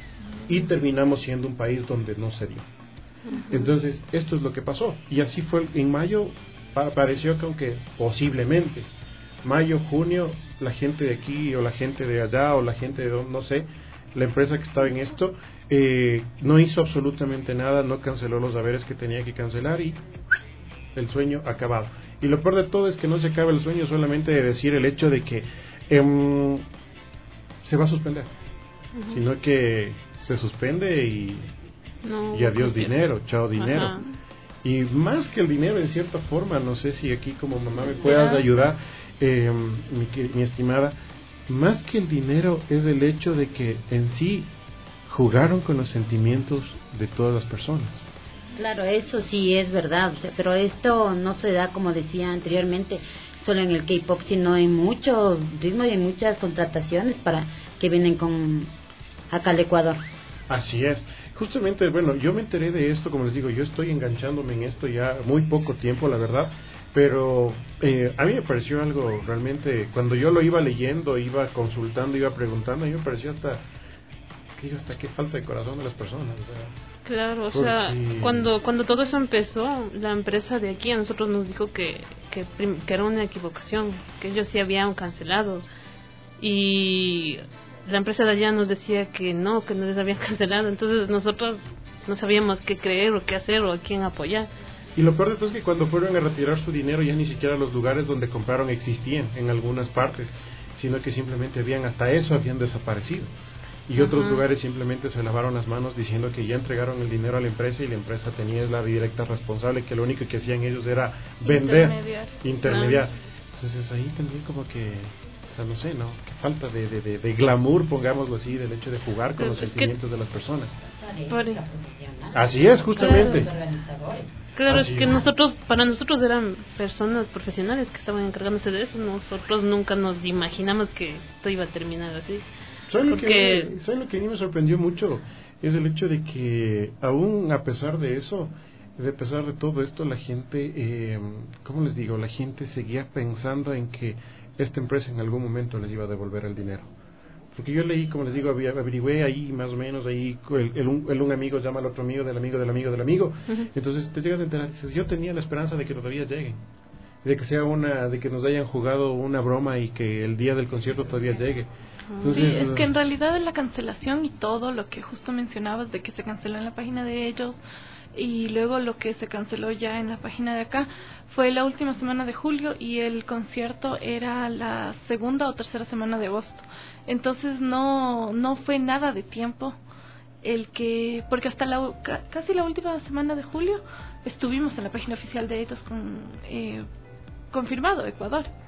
y terminamos siendo un país donde no se dio. Entonces esto es lo que pasó, y así fue. En mayo pareció que aunque posiblemente mayo, junio, la gente de aquí o la gente de allá o la gente de no sé, la empresa que estaba en esto no hizo absolutamente nada, no canceló los haberes que tenía que cancelar, y el sueño acabado. Y lo peor de todo es que no se acaba el sueño solamente de decir el hecho de que se va a suspender, sino que se suspende y adiós dinero, chao dinero. Y más que el dinero, en cierta forma, no sé si aquí como mamá me puedas ayudar, mi estimada, más que el dinero es el hecho de que en sí jugaron con los sentimientos de todas las personas. Claro, eso sí es verdad, pero esto no se da, como decía anteriormente, solo en el K-pop, sino en muchos ritmos y en muchas contrataciones para que vienen acá al Ecuador. Así es. Justamente, bueno, yo me enteré de esto, como les digo, yo estoy enganchándome en esto ya muy poco tiempo, la verdad, pero a mí me pareció algo realmente, cuando yo lo iba leyendo, iba consultando, iba preguntando, a mí me pareció hasta qué falta de corazón de las personas, o sea. Claro, o sea, cuando todo eso empezó, la empresa de aquí a nosotros nos dijo que era una equivocación, que ellos sí habían cancelado, y la empresa de allá nos decía que no les habían cancelado. Entonces nosotros no sabíamos qué creer o qué hacer o a quién apoyar. Y lo peor de todo es que cuando fueron a retirar su dinero ya ni siquiera los lugares donde compraron existían en algunas partes, sino que simplemente habían desaparecido. Y otros lugares simplemente se lavaron las manos diciendo que ya entregaron el dinero a la empresa y la empresa tenía la directa responsable, que lo único que hacían ellos era vender, intermediar. Entonces ahí también como que, o sea, no sé, ¿no? Que falta de glamour, pongámoslo así, del hecho de jugar con los sentimientos de las personas. Así es, justamente. Claro, es que para nosotros eran personas profesionales que estaban encargándose de eso. Nosotros nunca nos imaginamos que esto iba a terminar así. ¿Saben lo que a mí me sorprendió mucho? Es el hecho de que aún a pesar de eso, a pesar de todo esto, la gente, ¿cómo les digo? La gente seguía pensando en que esta empresa en algún momento les iba a devolver el dinero. Porque yo leí, como les digo, averigüé ahí más o menos, ahí un amigo llama al otro amigo, del amigo, del amigo, del amigo. Entonces te llegas a enterar, dices, yo tenía la esperanza de que todavía lleguen, de que de que nos hayan jugado una broma y que el día del concierto todavía llegue. Entonces, sí, es que en realidad la cancelación y todo lo que justo mencionabas de que se canceló en la página de ellos y luego lo que se canceló ya en la página de acá fue la última semana de julio y el concierto era la segunda o tercera semana de agosto. Entonces no fue nada de tiempo porque hasta casi la última semana de julio estuvimos en la página oficial de ellos confirmado Ecuador.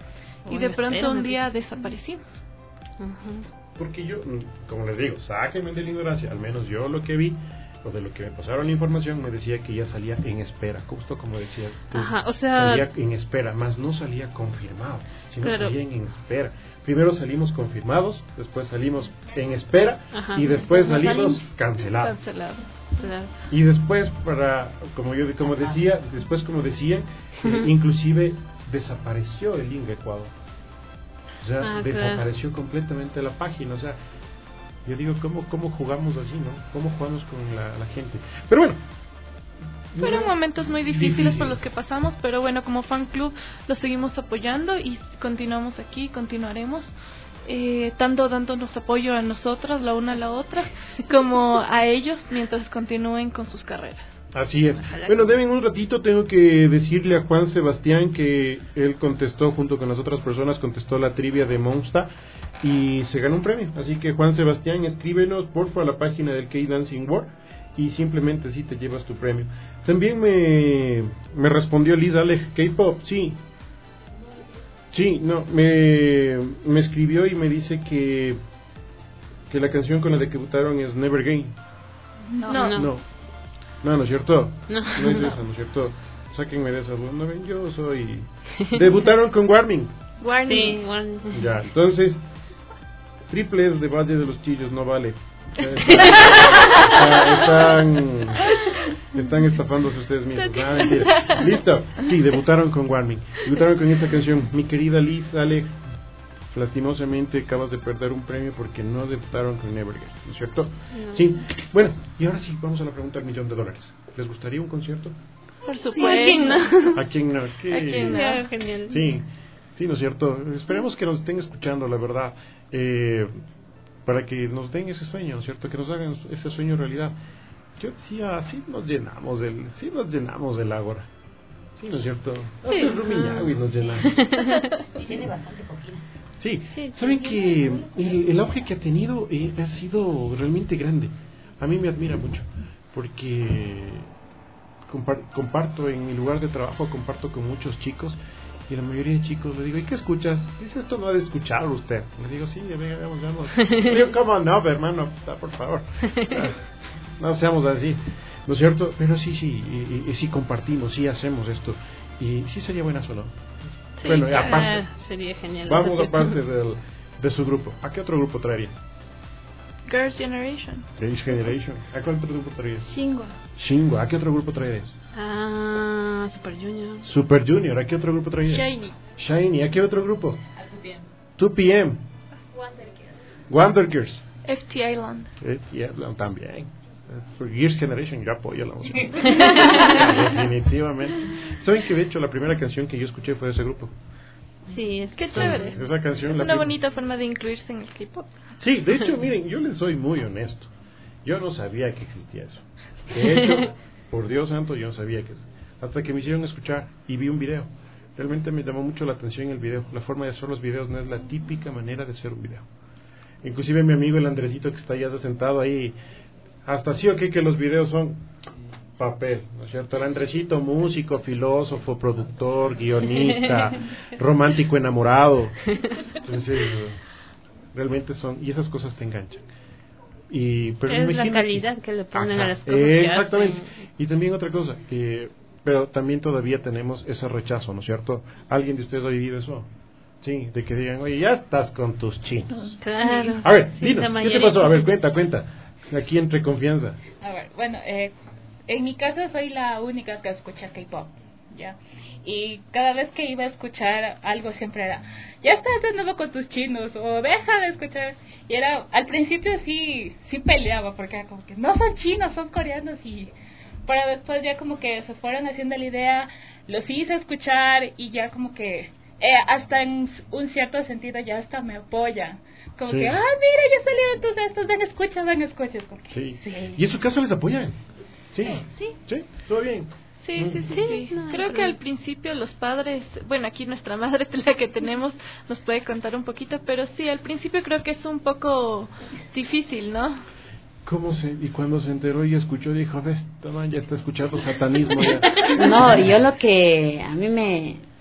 Y de pronto un día desaparecimos. Porque yo, como les digo, sáquenme de la ignorancia, al menos yo lo que vi, o de lo que me pasaron la información, me decía que ya salía en espera, justo como decía tú, o sea, salía en espera, más no salía confirmado, sino claro, salía en espera. Primero salimos confirmados, después salimos en espera, y después salimos cancelados. Claro. Y después, como decía, inclusive desapareció el link Ecuador. O sea, desapareció completamente la página. O sea, yo digo, ¿cómo jugamos así, no? ¿Cómo jugamos con la gente? Pero bueno. Fueron momentos muy difíciles por los que pasamos, pero bueno, como fan club los seguimos apoyando y continuamos aquí, continuaremos. Tanto dándonos apoyo a nosotras, la una a la otra, como a ellos mientras continúen con sus carreras. Así es. Bueno, deben un ratito, tengo que decirle a Juan Sebastián que él contestó, junto con las otras personas, contestó la trivia de Monsta y se ganó un premio. Así que Juan Sebastián, escríbenos porfa a la página del K-Dancing World y simplemente así te llevas tu premio. También me respondió Liz Alej, K-Pop, sí, no, me escribió y me dice que la canción con la que debutaron es Never Again. No es cierto. No es esa, no es cierto. Sáquenme de esa. No ven, yo soy. Debutaron con Warning. Sí, Warning. Ya, entonces, triples de Valle de los Chillos no vale. Están estafándose ustedes mismos. Mentira. Listo. Sí, debutaron con Warning. Debutaron con esta canción. Mi querida Liz, Alex, lastimosamente acabas de perder un premio porque no debutaron con Never Again, ¿no es cierto? No. Sí. Bueno, y ahora sí, vamos a la pregunta del $1,000,000. ¿Les gustaría un concierto? Por supuesto. ¿A quién no? ¿A quién no? Genial. Sí, ¿no es cierto? Esperemos que nos estén escuchando, la verdad, para que nos den ese sueño, ¿no es cierto? Que nos hagan ese sueño realidad. Yo decía, sí nos llenamos del ágora. Sí, ¿no es cierto? Sí. El Rumiñahui nos llenamos. Y tiene bastante coquina. Sí, saben que el auge que ha tenido ha sido realmente grande. A mí me admira mucho, porque comparto en mi lugar de trabajo, comparto con muchos chicos, y la mayoría de chicos le digo, ¿y qué escuchas? Dice, esto no ha de escuchar usted. Le digo, sí, veamos. Le digo, ¿cómo no, hermano? Por favor. No seamos así, ¿no es cierto? Pero sí compartimos, sí hacemos esto, y sí sería buena solo. Sí, bueno, aparte, sería genial. Vamos aparte de su grupo. ¿A qué otro grupo traerías? Girls' Generation. Girls' Generation. ¿A cuál otro grupo traerías? Shingo. ¿A qué otro grupo traerías? Super Junior. Super Junior. ¿A qué otro grupo traerías? Shiny. ¿A qué otro grupo? 2PM. Wonder Girls. FT Island. También. Por Girls' Generation yo apoyo la música. Definitivamente. ¿Saben que de hecho la primera canción que yo escuché fue de ese grupo? Sí, es que chévere. Esa canción es una bonita forma de incluirse en el K-pop. Sí, de hecho, miren, yo les soy muy honesto. Yo no sabía que existía eso. De hecho, por Dios santo, yo no sabía que eso. Hasta que me hicieron escuchar y vi un video. Realmente me llamó mucho la atención el video. La forma de hacer los videos no es la típica manera de hacer un video. Inclusive mi amigo el Andresito que está ya sentado ahí, hasta sí que los videos son papel, ¿no es cierto? El Andresito, músico, filósofo, productor, guionista, romántico enamorado. Entonces, realmente son, y esas cosas te enganchan. Pero es la calidad que le ponen a las cosas. Exactamente. Y también otra cosa, pero también todavía tenemos ese rechazo, ¿no es cierto? ¿Alguien de ustedes ha vivido eso? Sí, de que digan, oye, ya estás con tus chinos. Claro. A ver, dinos, ¿qué te pasó? A ver, cuenta. Aquí entre confianza. A ver, bueno, en mi caso soy la única que escucha K-pop, ¿ya? Y cada vez que iba a escuchar algo siempre era, ya estás de nuevo con tus chinos, o deja de escuchar. Y era, al principio sí peleaba, porque era como que no son chinos, son coreanos, y para después ya como que se fueron haciendo la idea, los hice escuchar, y ya como que, hasta en un cierto sentido ya hasta me apoyan. Como que, mira, ya salieron tus de estos, ven, escuchas. Sí. ¿Y en su caso les apoyan? Sí, todo bien. Sí. Creo que al principio los padres, bueno, aquí nuestra madre, la que tenemos, nos puede contar un poquito, pero sí, al principio creo que es un poco difícil, ¿no? Y cuando se enteró y escuchó, dijo, esta man ya está escuchando satanismo ya. No, yo lo que a mí me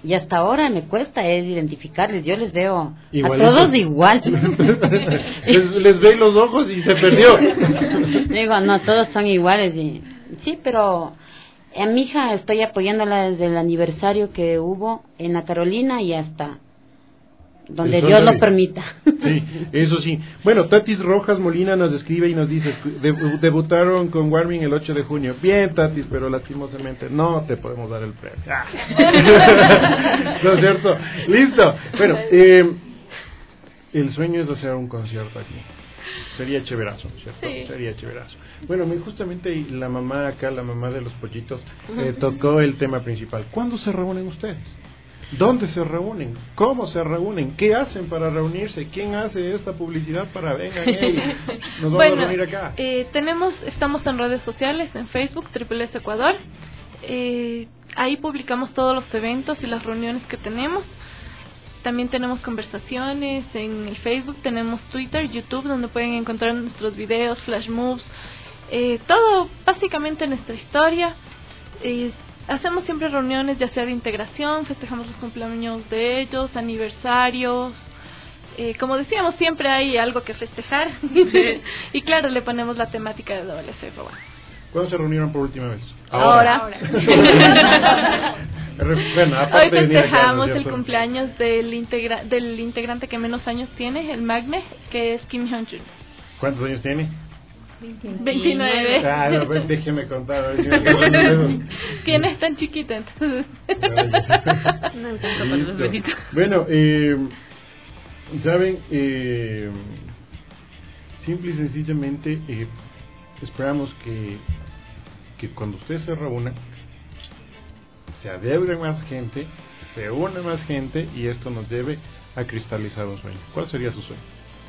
y hasta ahora me cuesta identificarles. Yo les veo Igualito. a todos igual. les ve los ojos y se perdió. Digo, no, todos son iguales. Sí, pero a mi hija estoy apoyándola desde el aniversario que hubo en la Carolina y hasta donde Dios lo permita. Sí, eso sí. Bueno, Tatis Rojas Molina nos escribe y nos dice, debutaron con Warming el 8 de junio. Bien, Tatis, pero lastimosamente no te podemos dar el premio. ¿No es cierto? Listo. Bueno, el sueño es hacer un concierto aquí. Sería chéverazo, ¿cierto? Sí. Sería chéverazo. Bueno, justamente la mamá acá, la mamá de los pollitos, tocó el tema principal. ¿Cuándo se reúnen ustedes? ¿Dónde se reúnen? ¿Cómo se reúnen? ¿Qué hacen para reunirse? ¿Quién hace esta publicidad para vengan nos vamos a reunir acá? Estamos en redes sociales, en Facebook, Triple S Ecuador. Ahí publicamos todos los eventos y las reuniones que tenemos. También tenemos conversaciones en el Facebook, tenemos Twitter, YouTube, donde pueden encontrar nuestros videos, flash moves, todo básicamente nuestra historia. Hacemos siempre reuniones, ya sea de integración, festejamos los cumpleaños de ellos, aniversarios. Como decíamos, siempre hay algo que festejar. Y claro, le ponemos la temática de WCF. ¿Cuándo se reunieron por última vez? Ahora. Bueno, hoy festejamos el cumpleaños del integrante que menos años tiene, el Magne, que es Kim Hyun-jun. ¿Cuántos años tiene? 29. No, déjeme contar. A ver si me quedo en el dedo. ¿Quién es tan chiquita entonces? Bueno, saben, simple y sencillamente esperamos que cuando ustedes se reúnan se adebre más gente, se une más gente y esto nos lleve a cristalizar un sueño. ¿Cuál sería su sueño?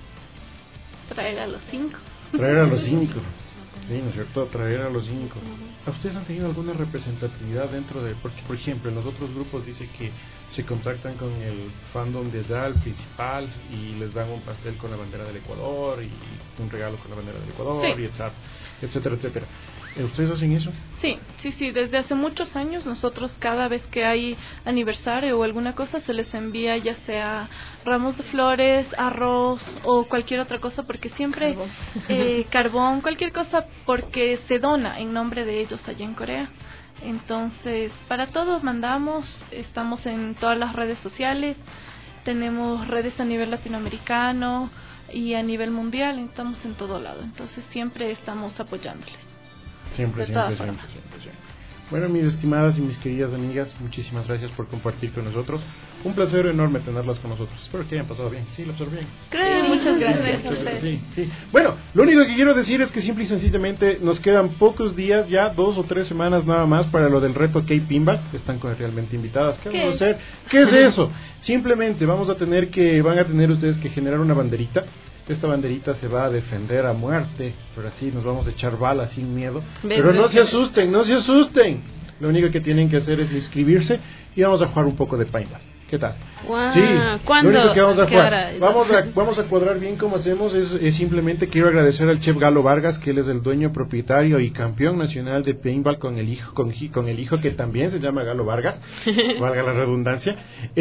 Traer a los 5. Traer a los 5. Sí, ¿no es cierto? Traer a los 5. ¿A ustedes han tenido alguna representatividad dentro de...? Porque, por ejemplo, en los otros grupos dice que se contactan con el fandom de allá, el principal, y les dan un pastel con la bandera del Ecuador y un regalo con la bandera del Ecuador, sí, y etcétera, etcétera. ¿Ustedes hacen eso? Sí. Desde hace muchos años nosotros cada vez que hay aniversario o alguna cosa se les envía ya sea ramos de flores, arroz o cualquier otra cosa, porque siempre carbón, cualquier cosa, porque se dona en nombre de ellos allá en Corea. Entonces, para todos mandamos, estamos en todas las redes sociales, tenemos redes a nivel latinoamericano y a nivel mundial, estamos en todo lado, entonces siempre estamos apoyándoles. Siempre. Bueno, mis estimadas y mis queridas amigas, muchísimas gracias por compartir con nosotros. Un placer enorme tenerlas con nosotros. Espero que hayan pasado bien. Sí, lo observé bien. Creo, muchas gracias a ustedes. Sí. Bueno, lo único que quiero decir es que simple y sencillamente nos quedan pocos días, ya 2 o 3 semanas nada más para lo del reto K-Pinball. Están realmente invitadas. ¿Qué vamos a hacer? ¿Qué es eso? Simplemente van a tener ustedes que generar una banderita. Esta banderita se va a defender a muerte, pero así nos vamos a echar balas sin miedo. Pero no se asusten. Lo único que tienen que hacer es inscribirse y vamos a jugar un poco de paintball. ¿Qué tal? Wow. Sí, ¿cuándo? Lo único que vamos a jugar. Vamos a cuadrar bien cómo hacemos. Es simplemente quiero agradecer al chef Galo Vargas, que él es el dueño, propietario y campeón nacional de paintball con el hijo que también se llama Galo Vargas, valga la redundancia.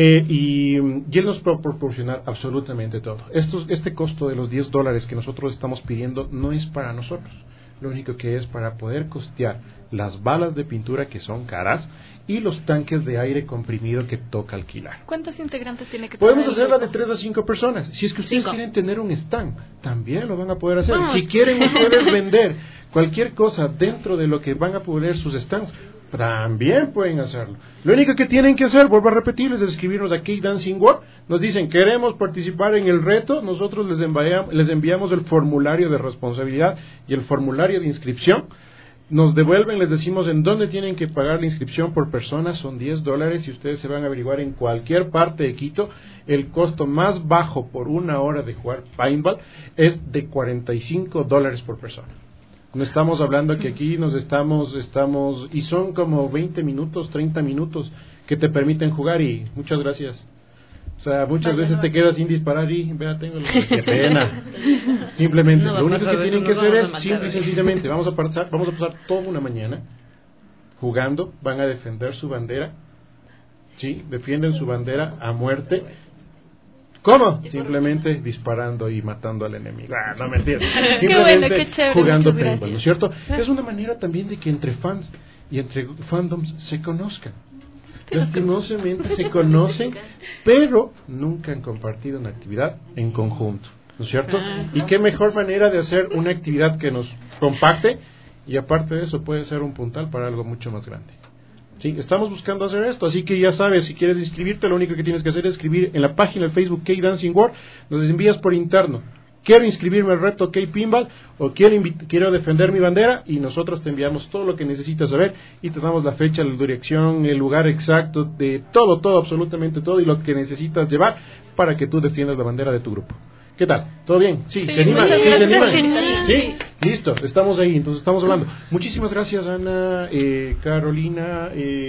Y él nos va a proporcionar absolutamente todo. Este costo de los $10 que nosotros estamos pidiendo no es para nosotros. Lo único que es para poder costear las balas de pintura, que son caras, y los tanques de aire comprimido que toca alquilar. ¿Cuántos integrantes tiene que tener? Podemos hacerla de 3 a 5 personas. Si es que ustedes quieren tener un stand, también lo van a poder hacer. Si quieren ustedes vender cualquier cosa dentro de lo que van a poner sus stands, también pueden hacerlo. Lo único que tienen que hacer, vuelvo a repetir, es escribirnos aquí Dancing World. Nos dicen, queremos participar en el reto. Nosotros les enviamos el formulario de responsabilidad y el formulario de inscripción. Nos devuelven, les decimos en dónde tienen que pagar la inscripción por persona. Son $10 y ustedes se van a averiguar en cualquier parte de Quito. El costo más bajo por 1 hora de jugar paintball es de $45 por persona. No estamos hablando que aquí estamos y son como 20 minutos, 30 minutos que te permiten jugar, y muchas gracias. O sea, muchas veces te quedas sin disparar y vea, qué pena. Simplemente, lo único que tienen que hacer es simple y sencillamente, vamos a pasar toda una mañana jugando, van a defender su bandera Sí, defienden su bandera a muerte. ¿Cómo? Simplemente disparando y matando al enemigo. Ah, no mentira. Simplemente qué chévere, jugando muchas paintball, ¿no es gracias. cierto? Es una manera también de que entre fans y entre fandoms se conozcan. Lastimosamente se conocen, pero nunca han compartido una actividad en conjunto, ¿no es cierto? Y qué mejor manera de hacer una actividad que nos compacte y aparte de eso puede ser un puntal para algo mucho más grande. Sí, estamos buscando hacer esto, así que ya sabes, si quieres inscribirte, lo único que tienes que hacer es escribir en la página de Facebook K-Dancing World, nos envías por interno. Quiero inscribirme al reto K-Pinball o quiero defender mi bandera y nosotros te enviamos todo lo que necesitas saber y te damos la fecha, la dirección, el lugar exacto de todo, absolutamente todo y lo que necesitas llevar para que tú defiendas la bandera de tu grupo. ¿Qué tal? ¿Todo bien? Sí, ¿se animan? ¿Sí se animan? ¿Sí? Listo, estamos ahí, entonces estamos hablando. Muchísimas gracias, Ana, Carolina,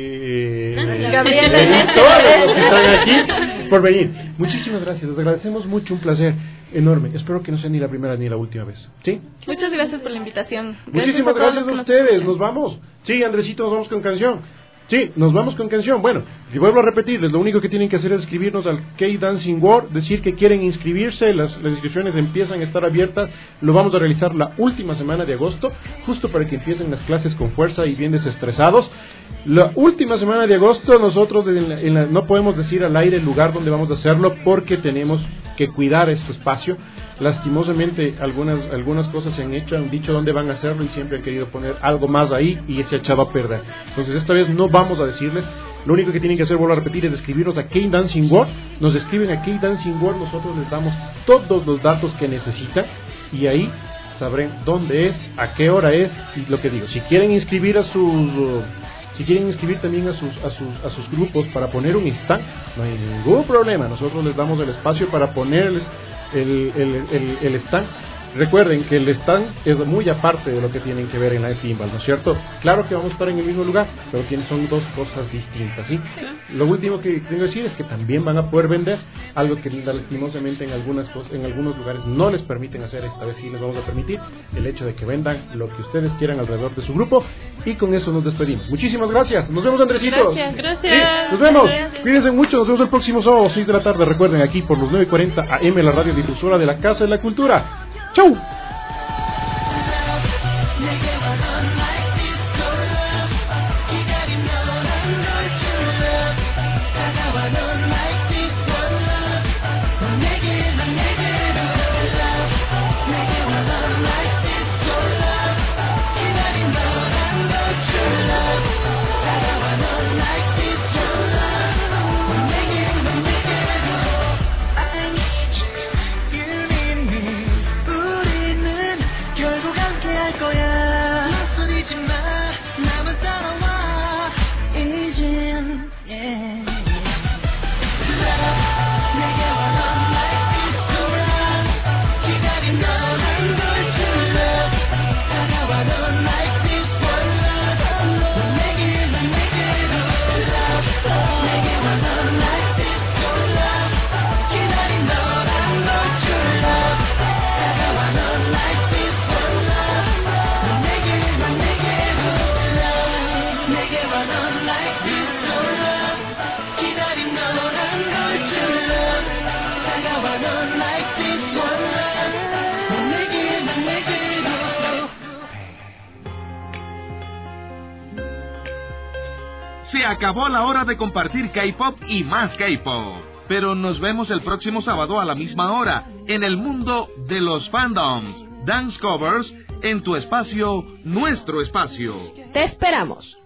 Gabriela, todos los que están aquí por venir. Muchísimas gracias, les agradecemos mucho, un placer enorme. Espero que no sea ni la primera ni la última vez. ¿Sí? Muchas gracias por la invitación. Muchísimas todos gracias los a que ustedes. Nos vamos. Sí, Andresito, nos vamos con canción. Sí, nos vamos con canción. Bueno, si vuelvo a repetirles, lo único que tienen que hacer es escribirnos al K-Dancing World, decir que quieren inscribirse, las inscripciones empiezan a estar abiertas, lo vamos a realizar la última semana de agosto, justo para que empiecen las clases con fuerza y bien desestresados. La última semana de agosto nosotros no podemos decir al aire el lugar donde vamos a hacerlo porque tenemos que cuidar este espacio. Lastimosamente algunas cosas se han hecho, han dicho dónde van a hacerlo y siempre han querido poner algo más ahí y se ha echado a perder. Entonces esta vez no vamos a decirles, lo único que tienen que hacer, vuelvo a repetir, es escribirnos a K-Dancing World, nos escriben a K-Dancing World, nosotros les damos todos los datos que necesitan y ahí sabrán dónde es, a qué hora es y lo que digo. Si quieren inscribir también a sus grupos para poner un stand, no hay ningún problema, nosotros les damos el espacio para poner el stand. Recuerden que el stand es muy aparte de lo que tienen que ver en la pinball, ¿no es cierto? Claro que vamos a estar en el mismo lugar, pero son dos cosas distintas, ¿sí? Lo último que tengo que decir es que también van a poder vender algo que lastimosamente en algunos lugares no les permiten hacer. Esta vez sí les vamos a permitir el hecho de que vendan lo que ustedes quieran alrededor de su grupo y con eso nos despedimos. Muchísimas gracias, nos vemos, Andresitos. Gracias. Sí, nos vemos, cuídense mucho, nos vemos el próximo sábado 6 de la tarde, recuerden, aquí por los 9:40 AM, la radio difusora de la Casa de la Cultura. ¡Chau! Se acabó la hora de compartir K-pop y más K-pop. Pero nos vemos el próximo sábado a la misma hora en el mundo de los fandoms, Dance Covers, en tu espacio, nuestro espacio. Te esperamos.